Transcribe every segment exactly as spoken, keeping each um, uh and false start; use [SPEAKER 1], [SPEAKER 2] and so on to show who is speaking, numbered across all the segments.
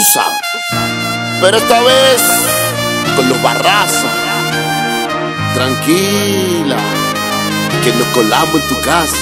[SPEAKER 1] sabes. Pero esta vez con los Barraza. Tranquila, que nos colamos en tu casa.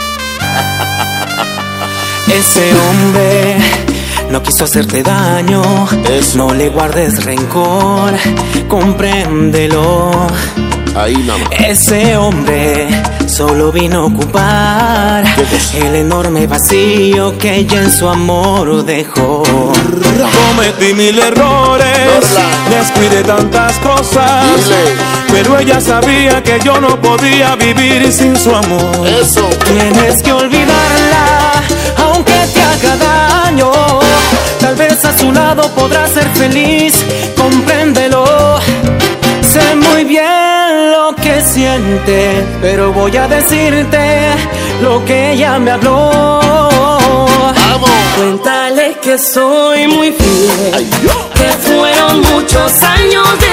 [SPEAKER 2] Ese hombre no quiso hacerte daño.
[SPEAKER 1] Eso.
[SPEAKER 2] No le guardes rencor, compréndelo.
[SPEAKER 1] Ahí nada más.
[SPEAKER 2] Ese hombre solo vino a ocupar el enorme vacío que ella en su amor dejó.
[SPEAKER 3] Cometí mil errores, descuidé tantas cosas,
[SPEAKER 1] Dile.
[SPEAKER 3] pero ella sabía que yo no podía vivir sin su amor.
[SPEAKER 1] Eso.
[SPEAKER 2] Tienes que olvidarla, aunque te haga daño. Tal vez a su lado podrás ser feliz, compréndelo. Sé muy bien lo que siente, pero voy a decirte lo que ella me habló.
[SPEAKER 1] Vamos.
[SPEAKER 4] Cuéntale que soy muy fiel,
[SPEAKER 1] Ay, yo.
[SPEAKER 4] que fueron muchos años de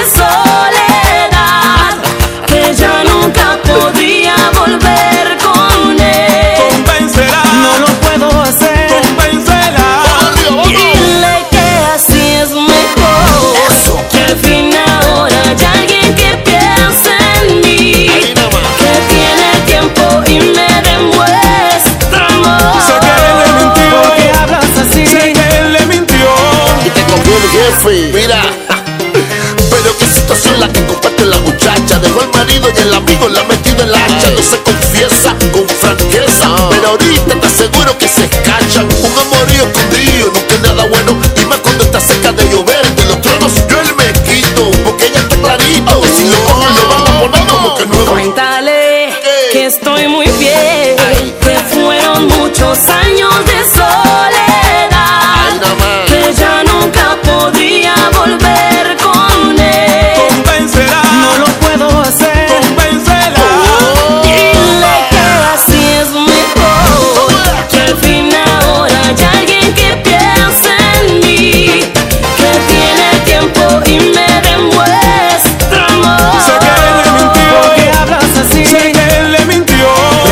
[SPEAKER 4] soledad, que ya nunca podría volver con él.
[SPEAKER 3] Convéncela,
[SPEAKER 2] No lo puedo hacer.
[SPEAKER 3] convéncela.
[SPEAKER 1] Vamos.
[SPEAKER 4] Dile que así es mejor,
[SPEAKER 1] Eso.
[SPEAKER 4] que al fin ahora hay alguien que piensa en mí,
[SPEAKER 1] Ahí nada más.
[SPEAKER 4] que tiene tiempo y me demuestra amor.
[SPEAKER 3] Sé que él le mintió,
[SPEAKER 2] ¿Por qué hablas así?
[SPEAKER 3] sé que él le mintió.
[SPEAKER 1] Y te cogió el jefe. Mira. Pero qué situación la que comparte la muchacha. Dejó el marido y el amigo la ha metido en la hacha. No se confiesa con franqueza, pero ahorita te aseguro que se escachan. Un amorío escondido nunca es nada bueno, y más cuando está cerca de llover. De los tronos yo el me quito, porque ella está clarito. Si lo cogen lo van a poner como que nuevo.
[SPEAKER 4] Cuéntale
[SPEAKER 1] ¿Qué?
[SPEAKER 4] que estoy muy bien, que fueron muchos años de soledad,
[SPEAKER 1] Ay, nada más.
[SPEAKER 4] que ya nunca podría volver con él.
[SPEAKER 3] Convéncela,
[SPEAKER 2] No lo puedo hacer.
[SPEAKER 3] convéncela.
[SPEAKER 4] Dile que así es mejor, que al fin ahora hay alguien que piensa en mí, que tiene tiempo y me demuestra amor.
[SPEAKER 3] Sé que él le mintió,
[SPEAKER 2] ¿Por qué hablas así?
[SPEAKER 3] sé que él le mintió.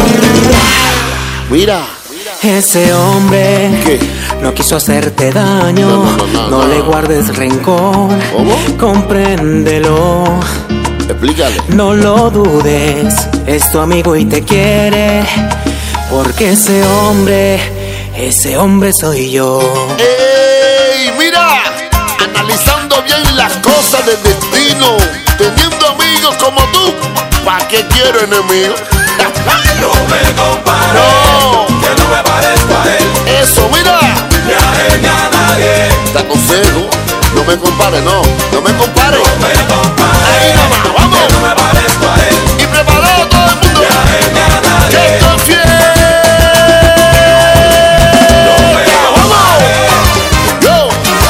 [SPEAKER 1] Mira.
[SPEAKER 2] Ese hombre
[SPEAKER 1] ¿Qué?
[SPEAKER 2] no quiso hacerte daño.
[SPEAKER 1] No, no, no, no, no.
[SPEAKER 2] le guardes rencor.
[SPEAKER 1] ¿Cómo?
[SPEAKER 2] Compréndelo.
[SPEAKER 1] Explícale.
[SPEAKER 2] No lo dudes, es tu amigo y te quiere. Porque ese hombre, ese hombre soy yo.
[SPEAKER 1] ¡Ey! Mira, analizando bien las cosas del destino, teniendo amigos como tú, ¿pa' qué quiero enemigos?
[SPEAKER 3] No me compare,
[SPEAKER 1] No.
[SPEAKER 3] que no me parezco a él,
[SPEAKER 1] Eso, mira,
[SPEAKER 3] ni a él ni a nadie.
[SPEAKER 1] te aconsejo, no me compare, no, no me compare.
[SPEAKER 3] No me compare,
[SPEAKER 1] Ahí nada más, vamos.
[SPEAKER 3] que no me parezco a él,
[SPEAKER 1] Y preparado todo el mundo,
[SPEAKER 3] ni a él ni a nadie.
[SPEAKER 1] que estoy fiel. ¡Vamos! Yo.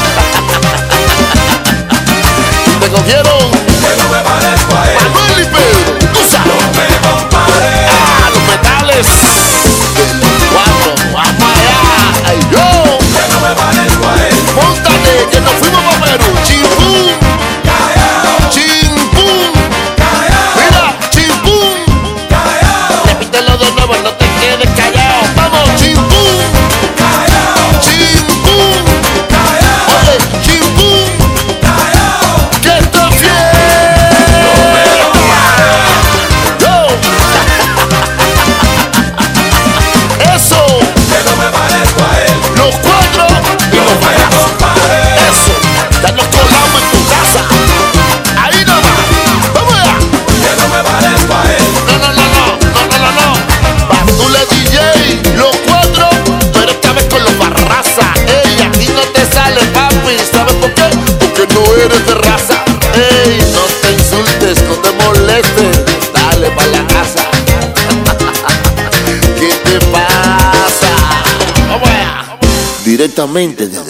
[SPEAKER 1] Te cogieron
[SPEAKER 3] Que no me parezco a él,
[SPEAKER 1] Manuel y Pedro, tú sabes.
[SPEAKER 3] no me compare.
[SPEAKER 1] ¡Ah, los metales! Cuatro, vamos allá. ¡Ay, yo!
[SPEAKER 3] Que no me parezco a él,
[SPEAKER 1] Móntate, que nos fuimos para Perú. ¡Chimpum!
[SPEAKER 3] callao,
[SPEAKER 1] ¡Chimpum!
[SPEAKER 3] callao,
[SPEAKER 1] ¡Mira! ¡Chimpum!
[SPEAKER 3] callao,
[SPEAKER 1] Repítelo de nuevo, no te quedes callado. ¡Vamos! ¡Chimpum!
[SPEAKER 3] callao,
[SPEAKER 1] ¡Chimpum!
[SPEAKER 3] callao,
[SPEAKER 1] ¡Oye! ¡Chimpum!
[SPEAKER 3] callao.
[SPEAKER 1] ¡Que está fiel! ¡Yo! ¡Eso!
[SPEAKER 3] Que no me parezco a él,
[SPEAKER 1] ¡Los cuatro! ¡Y
[SPEAKER 3] no
[SPEAKER 1] los
[SPEAKER 3] me
[SPEAKER 1] Barraza!
[SPEAKER 3] compare.
[SPEAKER 1] ¡Eso! ¡Ya nos colamos en tu casa! ¡Ahí nomás! ¡Vamos allá!
[SPEAKER 3] Que no me parezco a él,
[SPEAKER 1] No, no, no, no, no, no, no, no. Batule D J, los cuatro, pero esta vez con los Barraza. Ey, aquí no te sale, papi. ¿Sabes por qué? Porque no eres de raza. Ey, no te insultes, no te molestes. Dale pa' la casa. ¿Qué te pasa? Vamos allá. Directamente de